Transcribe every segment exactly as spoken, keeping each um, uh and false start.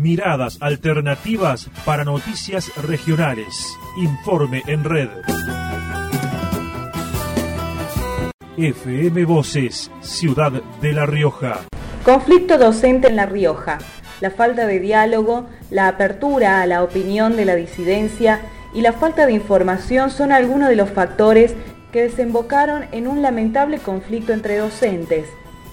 Miradas alternativas para noticias regionales. Informe en red. F M Voces, Ciudad de La Rioja. Conflicto docente en La Rioja. La falta de diálogo, la apertura a la opinión de la disidencia y la falta de información son algunos de los factores que desembocaron en un lamentable conflicto entre docentes.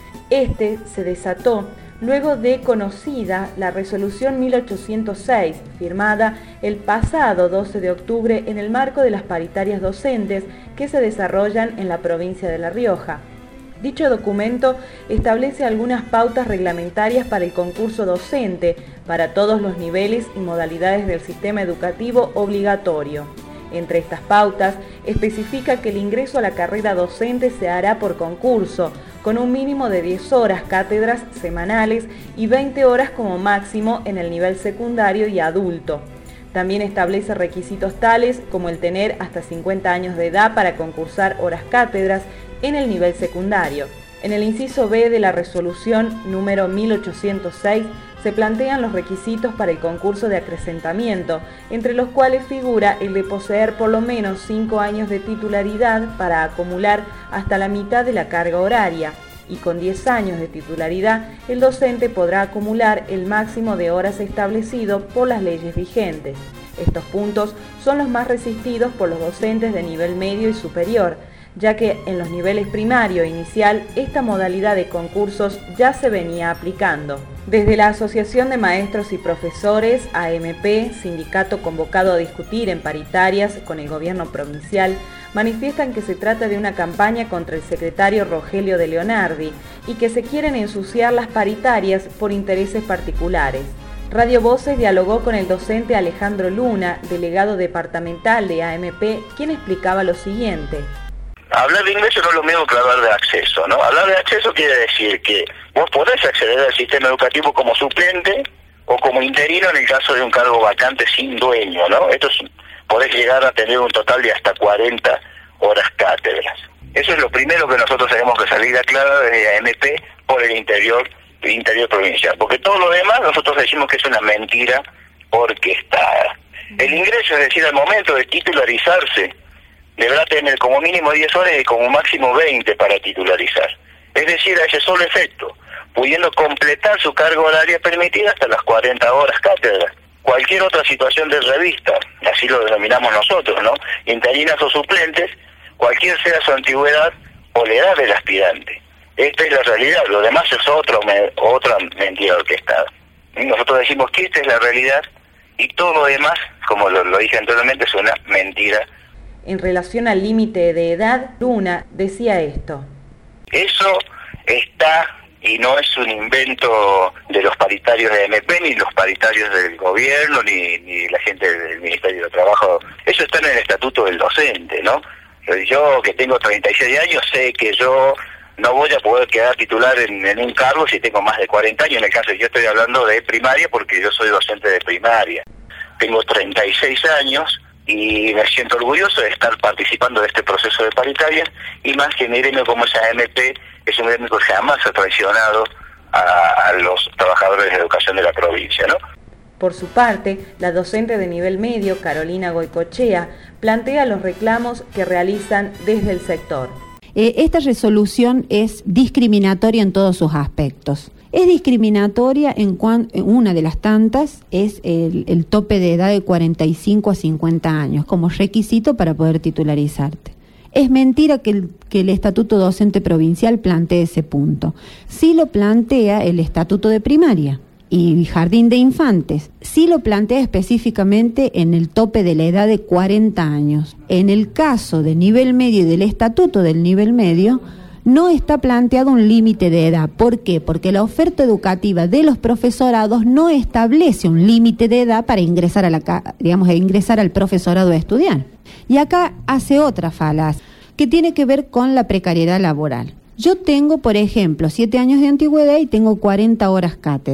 Este se desató luego de conocida la resolución mil ochocientos seis, firmada el pasado doce de octubre en el marco de las paritarias docentes que se desarrollan en la provincia de La Rioja. Dicho documento establece algunas pautas reglamentarias para el concurso docente para todos los niveles y modalidades del sistema educativo obligatorio. Entre estas pautas, especifica que el ingreso a la carrera docente se hará por concurso, con un mínimo de diez horas cátedras semanales y veinte horas como máximo en el nivel secundario y adulto. También establece requisitos tales como el tener hasta cincuenta años de edad para concursar horas cátedras en el nivel secundario. En el inciso B de la resolución número mil ochocientos seis se plantean los requisitos para el concurso de acrecentamiento, entre los cuales figura el de poseer por lo menos cinco años de titularidad para acumular hasta la mitad de la carga horaria, y con diez años de titularidad el docente podrá acumular el máximo de horas establecido por las leyes vigentes. Estos puntos son los más resistidos por los docentes de nivel medio y superior, ya que en los niveles primario e inicial esta modalidad de concursos ya se venía aplicando. Desde la Asociación de Maestros y Profesores, A M P, sindicato convocado a discutir en paritarias con el gobierno provincial, manifiestan que se trata de una campaña contra el secretario Rogelio de Leonardi y que se quieren ensuciar las paritarias por intereses particulares. Radio Voces dialogó con el docente Alejandro Luna, delegado departamental de A M P, quien explicaba lo siguiente. Hablar de ingreso no es lo mismo que hablar de acceso, ¿no? Hablar de acceso quiere decir que vos podés acceder al sistema educativo como suplente o como interino en el caso de un cargo vacante sin dueño, ¿no? Esto es, podés llegar a tener un total de hasta cuarenta horas cátedras. Eso es lo primero que nosotros tenemos que salir a aclarar desde A M P por el interior, el interior provincial, porque todo lo demás nosotros decimos que es una mentira orquestada. El ingreso, es decir, al momento de titularizarse, deberá tener como mínimo diez horas y como máximo veinte para titularizar. Es decir, a ese solo efecto, pudiendo completar su carga horaria permitida hasta las cuarenta horas cátedra. Cualquier otra situación de revista, así lo denominamos nosotros, ¿no? Interinas o suplentes, cualquier sea su antigüedad o la edad del aspirante. Esta es la realidad, lo demás es otro, otra mentira orquestada. Nosotros decimos que esta es la realidad y todo lo demás, como lo, lo dije anteriormente, es una mentira. En relación al límite de edad, Luna decía esto. Eso está, y no es un invento de los paritarios de M P, ni los paritarios del gobierno, ni, ni la gente del Ministerio de Trabajo. Eso está en el estatuto del docente, ¿no? Yo, que tengo treinta y seis años, sé que yo no voy a poder quedar titular en, en un cargo si tengo más de cuarenta años. En el caso de yo estoy hablando de primaria porque yo soy docente de primaria. Tengo treinta y seis años y me siento orgulloso de estar participando de este proceso de paritarias, y más que mi gremio como es A M P, es un gremio que jamás ha traicionado a, a los trabajadores de educación de la provincia, ¿no? Por su parte, la docente de nivel medio, Carolina Goicochea, plantea los reclamos que realizan desde el sector. Eh, esta resolución es discriminatoria en todos sus aspectos. Es discriminatoria en cuanto, una de las tantas es el, el tope de edad de cuarenta y cinco a cincuenta años como requisito para poder titularizarte. Es mentira que el, que el Estatuto Docente Provincial plantee ese punto. Sí lo plantea el Estatuto de Primaria y Jardín de Infantes. Sí lo plantea específicamente en el tope de la edad de cuarenta años. En el caso de nivel medio y del Estatuto del nivel medio, no está planteado un límite de edad. ¿Por qué? Porque la oferta educativa de los profesorados no establece un límite de edad para ingresar a la, digamos, a ingresar al profesorado a estudiar. Y acá hace otra falacia que tiene que ver con la precariedad laboral. Yo tengo, por ejemplo, siete años de antigüedad y tengo cuarenta horas cátedras.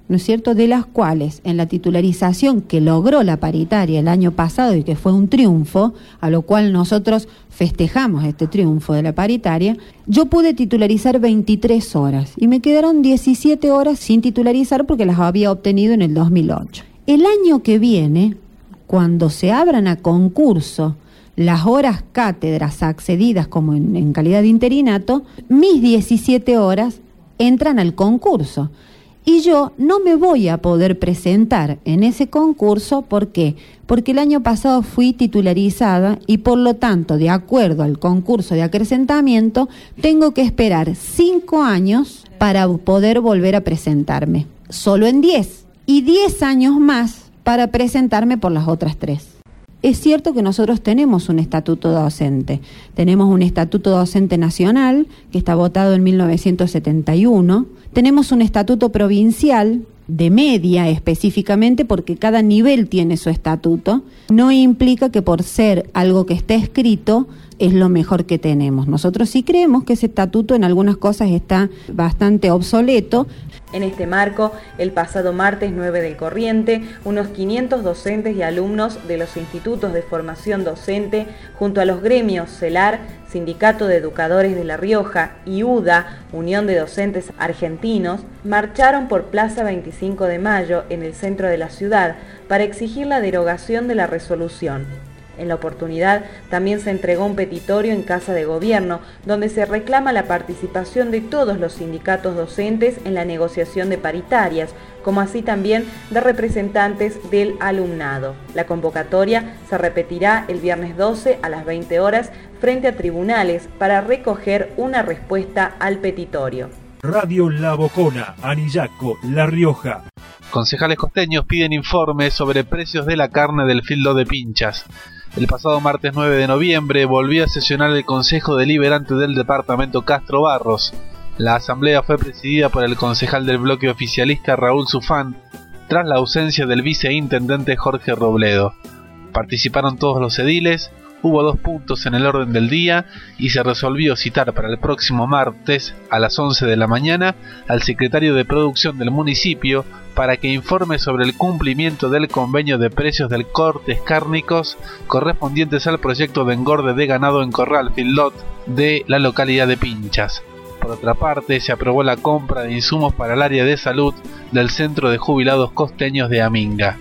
¿no es cierto?, de las cuales en la titularización que logró la paritaria el año pasado y que fue un triunfo, a lo cual nosotros festejamos este triunfo de la paritaria, yo pude titularizar veintitrés horas y me quedaron diecisiete horas sin titularizar porque las había obtenido en el dos mil ocho. El año que viene, cuando se abran a concurso las horas cátedras accedidas como en, en calidad de interinato, mis diecisiete horas entran al concurso. Y yo no me voy a poder presentar en ese concurso, ¿por qué? Porque el año pasado fui titularizada y por lo tanto, de acuerdo al concurso de acrecentamiento, tengo que esperar cinco años para poder volver a presentarme. Solo en diez. Y diez años más para presentarme por las otras tres. Es cierto que nosotros tenemos un estatuto docente. Tenemos un estatuto docente nacional que está votado en mil novecientos setenta y uno. Tenemos un estatuto provincial de media específicamente porque cada nivel tiene su estatuto. No implica que por ser algo que esté escrito es lo mejor que tenemos. Nosotros sí creemos que ese estatuto en algunas cosas está bastante obsoleto. En este marco, el pasado martes nueve del corriente, unos quinientos docentes y alumnos de los institutos de formación docente, junto a los gremios CELAR, Sindicato de Educadores de La Rioja, y UDA, Unión de Docentes Argentinos, marcharon por Plaza veinticinco de Mayo en el centro de la ciudad para exigir la derogación de la resolución. En la oportunidad también se entregó un petitorio en Casa de Gobierno, donde se reclama la participación de todos los sindicatos docentes en la negociación de paritarias, como así también de representantes del alumnado. La convocatoria se repetirá el viernes doce a las veinte horas frente a tribunales para recoger una respuesta al petitorio. Radio La Bocona, Anillaco, La Rioja. Concejales costeños piden informes sobre precios de la carne del feedlot de Pinchas. El pasado martes nueve de noviembre volvió a sesionar el Consejo Deliberante del Departamento Castro Barros. La asamblea fue presidida por el concejal del bloque oficialista Raúl Zufán, tras la ausencia del viceintendente Jorge Robledo. Participaron todos los ediles, hubo dos puntos en el orden del día y se resolvió citar para el próximo martes a las once de la mañana al secretario de Producción del municipio para que informe sobre el cumplimiento del convenio de precios del cortes cárnicos correspondientes al proyecto de engorde de ganado en corral feedlot de la localidad de Pinchas. Por otra parte, se aprobó la compra de insumos para el área de salud del Centro de Jubilados Costeños de Aminga.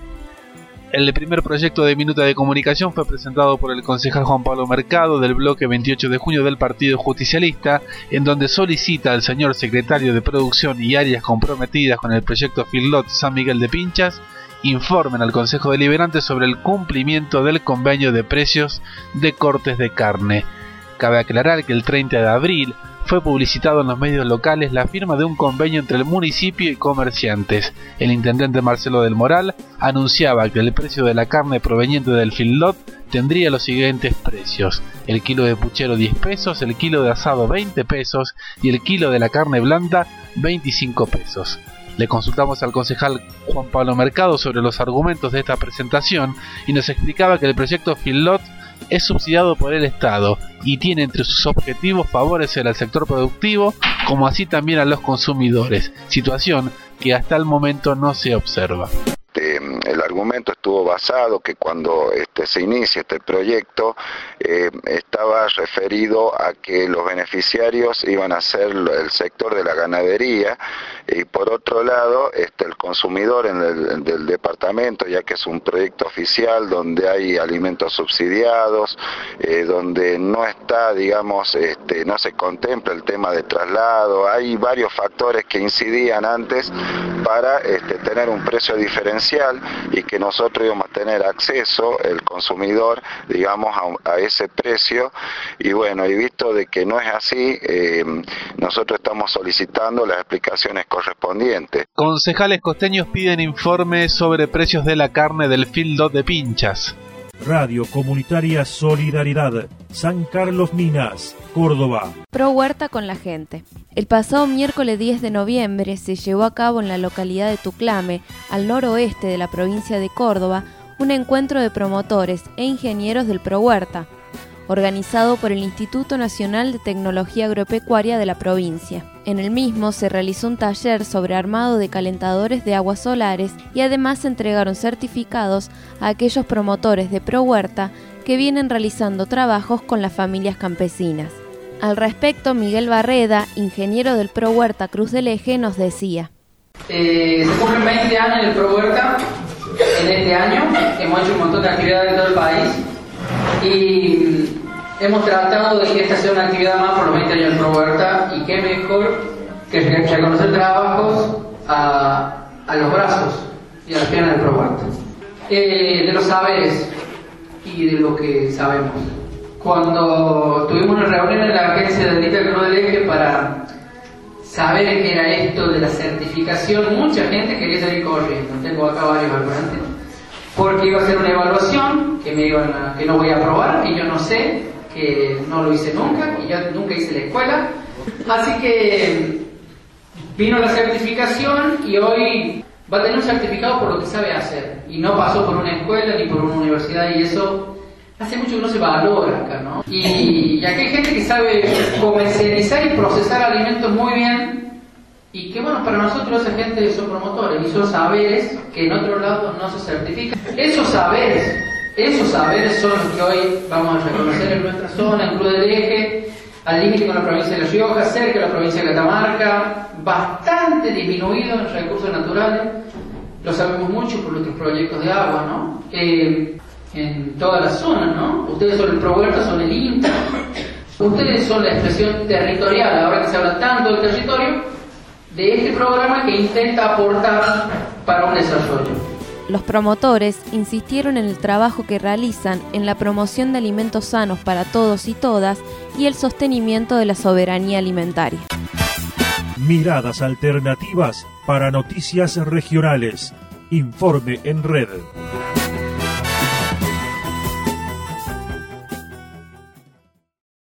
El primer proyecto de minuta de comunicación fue presentado por el concejal Juan Pablo Mercado del bloque veintiocho de junio del Partido Justicialista, en donde solicita al señor secretario de Producción y áreas comprometidas con el proyecto feedlot San Miguel de Pinchas informen al Consejo Deliberante sobre el cumplimiento del convenio de precios de cortes de carne. Cabe aclarar que el treinta de abril fue publicitado en los medios locales la firma de un convenio entre el municipio y comerciantes. El intendente Marcelo del Moral anunciaba que el precio de la carne proveniente del feedlot tendría los siguientes precios: el kilo de puchero diez pesos, el kilo de asado veinte pesos y el kilo de la carne blanda veinticinco pesos. Le consultamos al concejal Juan Pablo Mercado sobre los argumentos de esta presentación y nos explicaba que el proyecto feedlot es subsidiado por el Estado y tiene entre sus objetivos favorecer al sector productivo como así también a los consumidores, situación que hasta el momento no se observa. El argumento estuvo basado que cuando este, se inicia este proyecto eh, estaba referido a que los beneficiarios iban a ser el sector de la ganadería y por otro lado este, el consumidor en el, del departamento, ya que es un proyecto oficial donde hay alimentos subsidiados, eh, donde no está, digamos, este, no se contempla el tema de traslado, hay varios factores que incidían antes para este, tener un precio diferencial y que nosotros íbamos a tener acceso, el consumidor, digamos, a, a ese precio. Y bueno, y visto de que no es así, eh, nosotros estamos solicitando las explicaciones correspondientes. Concejales costeños piden informes sobre precios de la carne del feedlot de Pinchas. Radio Comunitaria Solidaridad, San Carlos Minas, Córdoba. Pro Huerta con la gente. El pasado miércoles diez de noviembre se llevó a cabo en la localidad de Tuclame, al noroeste de la provincia de Córdoba, un encuentro de promotores e ingenieros del Pro Huerta. organizado por el Instituto Nacional de Tecnología Agropecuaria de la provincia. En el mismo se realizó un taller sobre armado de calentadores de aguas solares y además se entregaron certificados a aquellos promotores de ProHuerta que vienen realizando trabajos con las familias campesinas. Al respecto, Miguel Barreda, ingeniero del ProHuerta Cruz del Eje, nos decía: Eh, se cumplen veinte años del ProHuerta en este año, hemos hecho un montón de actividades en todo el país y hemos tratado de que esta sea una actividad más por los veinte años del ProHuerta, y qué mejor que reconocer trabajos a, a los brazos y a las piernas del ProHuerta, eh, de los saberes y de lo que sabemos. Cuando tuvimos una reunión en la agencia de Anita Cruz del Eje para saber qué era esto de la certificación, mucha gente quería salir corriendo. Tengo acá varios argumentos, porque iba a ser una evaluación que me iban a, que no voy a aprobar, que yo no sé, que no lo hice nunca, y yo nunca hice la escuela. Así que vino la certificación y hoy va a tener un certificado por lo que sabe hacer, y no pasó por una escuela ni por una universidad, y eso hace mucho que no se valora acá, ¿no? Y, y aquí hay gente que sabe comercializar y procesar alimentos muy bien, y que bueno, para nosotros esa gente son promotores, y son saberes que en otro lado no se certifican. Esos saberes, esos saberes son los que hoy vamos a reconocer en nuestra zona, en Cruz del Eje, al límite con la provincia de La Rioja, cerca de la provincia de Catamarca, bastante disminuido en recursos naturales. Lo sabemos mucho por nuestros proyectos de agua, ¿no? Eh, en toda la zona, ¿no? Ustedes son el ProHuerta, son el INTA, ustedes son la expresión territorial, ahora que se habla tanto del territorio, de este programa que intenta aportar para un desarrollo. Los promotores insistieron en el trabajo que realizan en la promoción de alimentos sanos para todos y todas y el sostenimiento de la soberanía alimentaria. Miradas alternativas para noticias regionales. Informe en Red.